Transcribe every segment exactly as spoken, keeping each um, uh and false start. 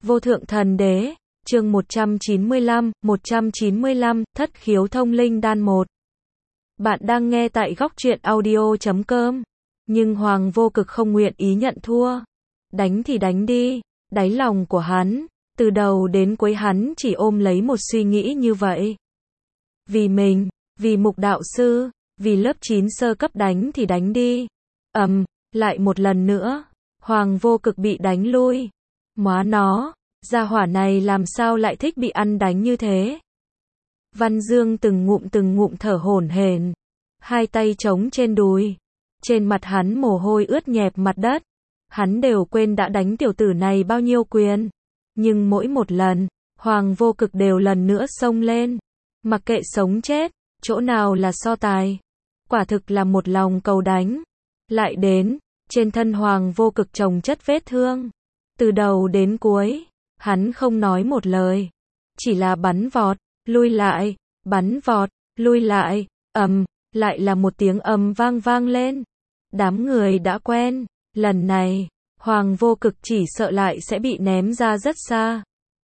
Vô thượng thần đế, chương một trăm chín mươi lăm, một trăm chín mươi lăm, thất khiếu thông linh đan một. Bạn đang nghe tại góc truyện audio chấm com. Nhưng Hoàng Vô Cực không nguyện ý nhận thua. Đánh thì đánh đi, đáy lòng của hắn, từ đầu đến cuối hắn chỉ ôm lấy một suy nghĩ như vậy. Vì mình, vì Mục đạo sư, vì lớp chín sơ cấp đánh thì đánh đi. Ầm, um, lại một lần nữa, Hoàng Vô Cực bị đánh lui. Móa nó, gia hỏa này làm sao lại thích bị ăn đánh như thế? Văn Dương từng ngụm từng ngụm thở hổn hển, hai tay chống trên đùi, trên mặt hắn mồ hôi ướt nhẹp mặt đất. Hắn đều quên đã đánh tiểu tử này bao nhiêu quyền, nhưng mỗi một lần, Hoàng Vô Cực đều lần nữa xông lên, mặc kệ sống chết, chỗ nào là so tài. Quả thực là một lòng cầu đánh. Lại đến, trên thân Hoàng Vô Cực chồng chất vết thương. Từ đầu đến cuối, hắn không nói một lời, chỉ là bắn vọt, lui lại, bắn vọt, lui lại, ầm, lại là một tiếng ầm vang vang lên. Đám người đã quen, lần này, Hoàng Vô Cực chỉ sợ lại sẽ bị ném ra rất xa.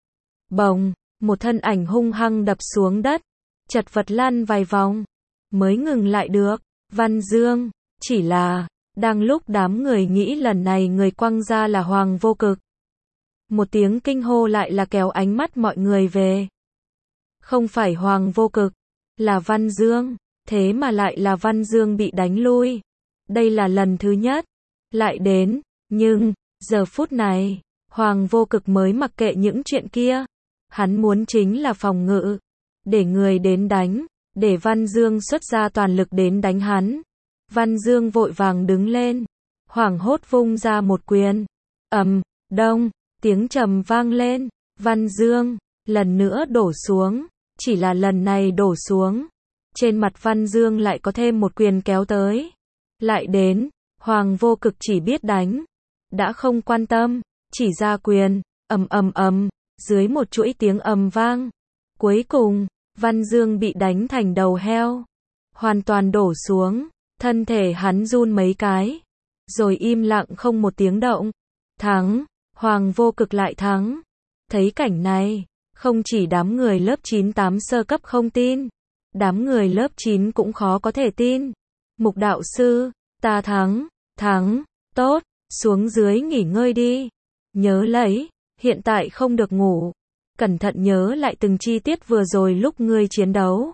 Bồng, một thân ảnh hung hăng đập xuống đất, chật vật lăn vài vòng, mới ngừng lại được. Văn Dương, chỉ là, đang lúc đám người nghĩ lần này người quăng ra là Hoàng Vô Cực, một tiếng kinh hô lại là kéo ánh mắt mọi người về. Không phải Hoàng Vô Cực, là Văn Dương, thế mà lại là Văn Dương bị đánh lui. Đây là lần thứ nhất, lại đến, nhưng, giờ phút này, Hoàng Vô Cực mới mặc kệ những chuyện kia. Hắn muốn chính là phòng ngự, để người đến đánh, để Văn Dương xuất ra toàn lực đến đánh hắn. Văn Dương vội vàng đứng lên, hoảng hốt vung ra một quyền. Ầm, đông, tiếng trầm vang lên, Văn Dương lần nữa đổ xuống, chỉ là lần này đổ xuống, trên mặt Văn Dương lại có thêm một quyền kéo tới. Lại đến, Hoàng Vô Cực chỉ biết đánh, đã không quan tâm, chỉ ra quyền, ầm ầm ầm, dưới một chuỗi tiếng ầm vang, cuối cùng, Văn Dương bị đánh thành đầu heo, hoàn toàn đổ xuống, thân thể hắn run mấy cái, rồi im lặng không một tiếng động. Thắng, Hoàng Vô Cực lại thắng. Thấy cảnh này, không chỉ đám người lớp chín tám sơ cấp không tin, đám người lớp chín cũng khó có thể tin. Mục đạo sư, ta thắng, thắng, tốt, xuống dưới nghỉ ngơi đi. Nhớ lấy, hiện tại không được ngủ. Cẩn thận nhớ lại từng chi tiết vừa rồi lúc ngươi chiến đấu.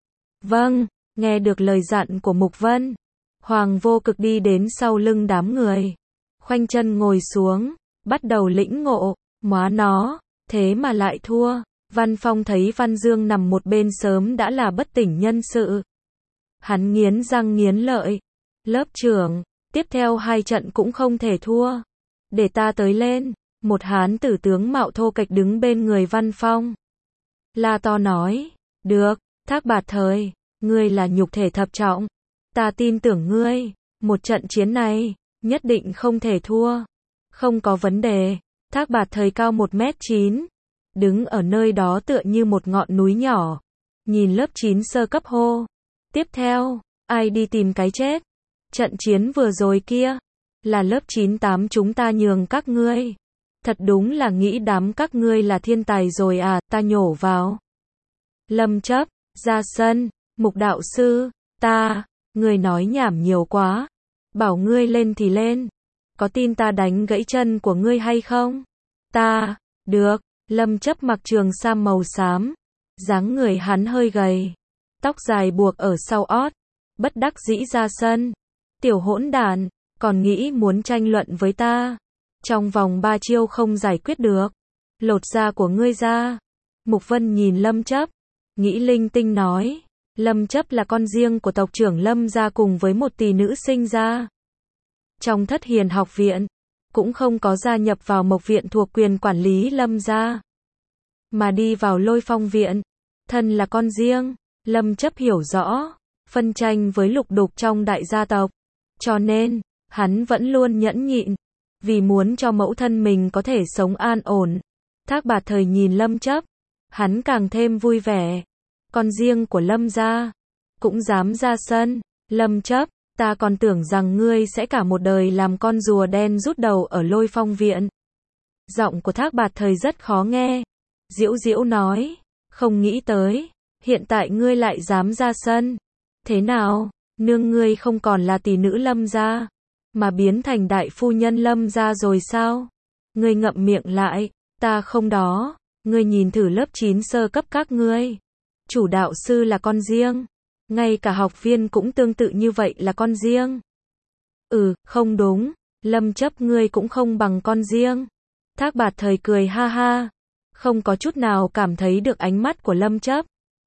Vâng, nghe được lời dặn của Mục Vân, Hoàng Vô Cực đi đến sau lưng đám người, khoanh chân ngồi xuống, bắt đầu lĩnh ngộ. Móa nó, thế mà lại thua. Văn Phong thấy Văn Dương nằm một bên sớm đã là bất tỉnh nhân sự. Hắn nghiến răng nghiến lợi. Lớp trưởng, tiếp theo hai trận cũng không thể thua. Để ta tới lên. Một hán tử tướng mạo thô kệch đứng bên người Văn Phong, la to nói. Được, Thác Bạt Thời, ngươi là nhục thể thập trọng, ta tin tưởng ngươi, một trận chiến này, nhất định không thể thua. Không có vấn đề. Thác Bạt Thời cao một mét chín, đứng ở nơi đó tựa như một ngọn núi nhỏ, nhìn lớp chín sơ cấp hô. Tiếp theo, ai đi tìm cái chết? Trận chiến vừa rồi kia, là lớp chín tám chúng ta nhường các ngươi. Thật đúng là nghĩ đám các ngươi là thiên tài rồi à, ta nhổ vào. Lâm Chấp, ra sân. Mục đạo sư, ta, ngươi nói nhảm nhiều quá. Bảo ngươi lên thì lên. Có tin ta đánh gãy chân của ngươi hay không? Ta, được. Lâm Chấp mặc trường sam màu xám, dáng người hắn hơi gầy, tóc dài buộc ở sau ót, bất đắc dĩ ra sân. Tiểu hỗn đản, còn nghĩ muốn tranh luận với ta? Trong vòng ba chiêu không giải quyết được, lột da của ngươi ra. Mục Vân nhìn Lâm Chấp, nghĩ linh tinh nói. Lâm Chấp là con riêng của tộc trưởng Lâm gia cùng với một tỷ nữ sinh ra trong Thất Hiền học viện, cũng không có gia nhập vào Mộc viện thuộc quyền quản lý Lâm gia, mà đi vào Lôi Phong viện. Thân là con riêng, Lâm Chấp hiểu rõ phân tranh với lục đục trong đại gia tộc, cho nên hắn vẫn luôn nhẫn nhịn, vì muốn cho mẫu thân mình có thể sống an ổn. Thác Bạt Thời nhìn Lâm Chấp, hắn càng thêm vui vẻ. Con riêng của Lâm gia cũng dám ra sân. Lâm Chấp, ta còn tưởng rằng ngươi sẽ cả một đời làm con rùa đen rút đầu ở Lôi Phong viện. Giọng của Thác Bạt Thời rất khó nghe. Diễu Diễu nói, không nghĩ tới, hiện tại ngươi lại dám ra sân. Thế nào, nương ngươi không còn là tỷ nữ Lâm gia, mà biến thành đại phu nhân Lâm gia rồi sao? Ngươi ngậm miệng lại, ta không đó, ngươi nhìn thử lớp chín sơ cấp các ngươi. Chủ đạo sư là con riêng, ngay cả học viên cũng tương tự như vậy là con riêng. Ừ, không đúng, Lâm Chấp ngươi cũng không bằng con riêng. Thác Bạt Thời cười ha ha, không có chút nào cảm thấy được ánh mắt của Lâm Chấp.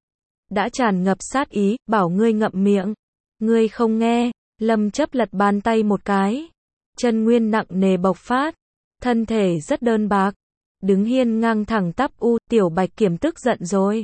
Đã tràn ngập sát ý, bảo ngươi ngậm miệng. Ngươi không nghe, Lâm Chấp lật bàn tay một cái. Chân nguyên nặng nề bộc phát, thân thể rất đơn bạc, đứng hiên ngang thẳng tắp. U, Tiểu Bạch Kiểm tức giận rồi.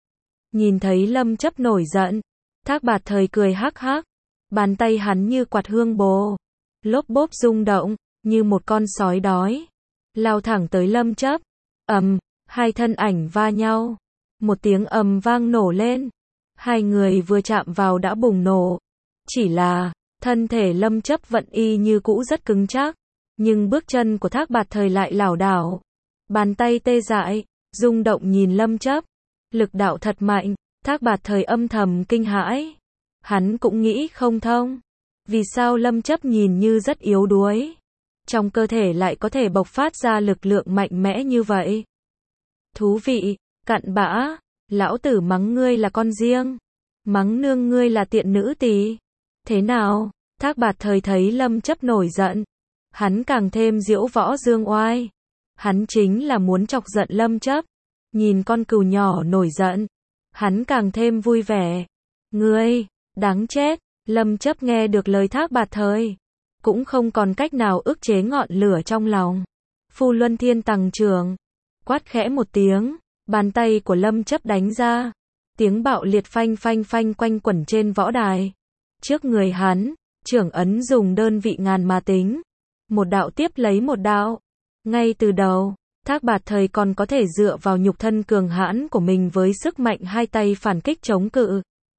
Nhìn thấy Lâm Chấp nổi giận, Thác Bạt Thời cười hắc hắc, bàn tay hắn như quạt hương bồ, lốp bốp rung động, như một con sói đói, lao thẳng tới Lâm Chấp. Ầm, hai thân ảnh va nhau, một tiếng ầm vang nổ lên, hai người vừa chạm vào đã bùng nổ. Chỉ là, thân thể Lâm Chấp vẫn y như cũ rất cứng chắc, nhưng bước chân của Thác Bạt Thời lại lảo đảo, bàn tay tê dại, rung động nhìn Lâm Chấp, lực đạo thật mạnh. Thác Bạt Thời âm thầm kinh hãi, hắn cũng nghĩ không thông, vì sao Lâm Chấp nhìn như rất yếu đuối, trong cơ thể lại có thể bộc phát ra lực lượng mạnh mẽ như vậy. Thú vị, cặn bã, lão tử mắng ngươi là con riêng, mắng nương ngươi là tiện nữ tỳ. Thế nào? Thác Bạt Thời thấy Lâm Chấp nổi giận, hắn càng thêm diễu võ dương oai. Hắn chính là muốn chọc giận Lâm Chấp. Nhìn con cừu nhỏ nổi giận, hắn càng thêm vui vẻ. Ngươi, đáng chết. Lâm Chấp nghe được lời Thác Bạt Thời, cũng không còn cách nào ức chế ngọn lửa trong lòng. Phu Luân Thiên Tầng Trường, quát khẽ một tiếng, bàn tay của Lâm Chấp đánh ra, tiếng bạo liệt phanh phanh phanh quanh quẩn trên võ đài. Trước người hắn, trưởng ấn dùng đơn vị ngàn mà tính, một đạo tiếp lấy một đạo. Ngay từ đầu, Thác Bạt Thời còn có thể dựa vào nhục thân cường hãn của mình với sức mạnh hai tay phản kích chống cự.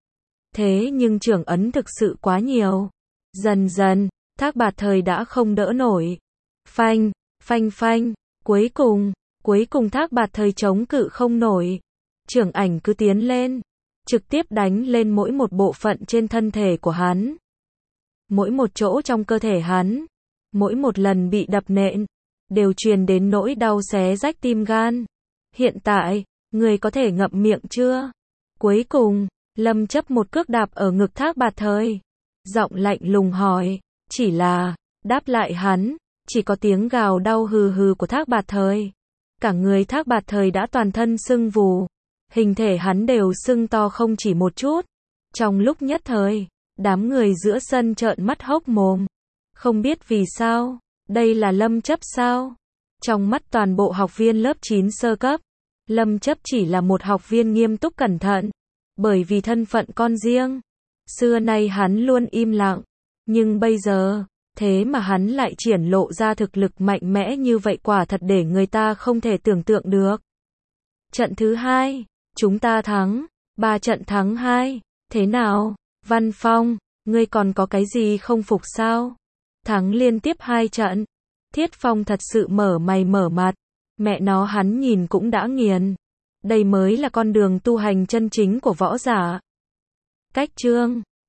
Thế nhưng trưởng ấn thực sự quá nhiều. Dần dần, Thác Bạt Thời đã không đỡ nổi. Phanh, phanh phanh, cuối cùng, cuối cùng Thác Bạt Thời chống cự không nổi. Trưởng ảnh cứ tiến lên, trực tiếp đánh lên mỗi một bộ phận trên thân thể của hắn. Mỗi một chỗ trong cơ thể hắn, mỗi một lần bị đập nện, đều truyền đến nỗi đau xé rách tim gan. Hiện tại, người có thể ngậm miệng chưa? Cuối cùng, Lâm Chấp một cước đạp ở ngực Thác Bạt Thời. Giọng lạnh lùng hỏi, chỉ là, đáp lại hắn, chỉ có tiếng gào đau hừ hừ của Thác Bạt Thời. Cả người Thác Bạt Thời đã toàn thân sưng vù, hình thể hắn đều sưng to không chỉ một chút. Trong lúc nhất thời, đám người giữa sân trợn mắt hốc mồm. Không biết vì sao, đây là Lâm Chấp sao? Trong mắt toàn bộ học viên lớp chín sơ cấp, Lâm Chấp chỉ là một học viên nghiêm túc cẩn thận, bởi vì thân phận con riêng. Xưa nay hắn luôn im lặng, nhưng bây giờ, thế mà hắn lại triển lộ ra thực lực mạnh mẽ như vậy, quả thật để người ta không thể tưởng tượng được. Trận thứ hai, chúng ta thắng, ba trận thắng hai, thế nào? Văn Phong, ngươi còn có cái gì không phục sao? Thắng liên tiếp hai trận, Thiết Phong thật sự mở mày mở mặt, mẹ nó hắn nhìn cũng đã nghiền. Đây mới là con đường tu hành chân chính của võ giả. Cách chương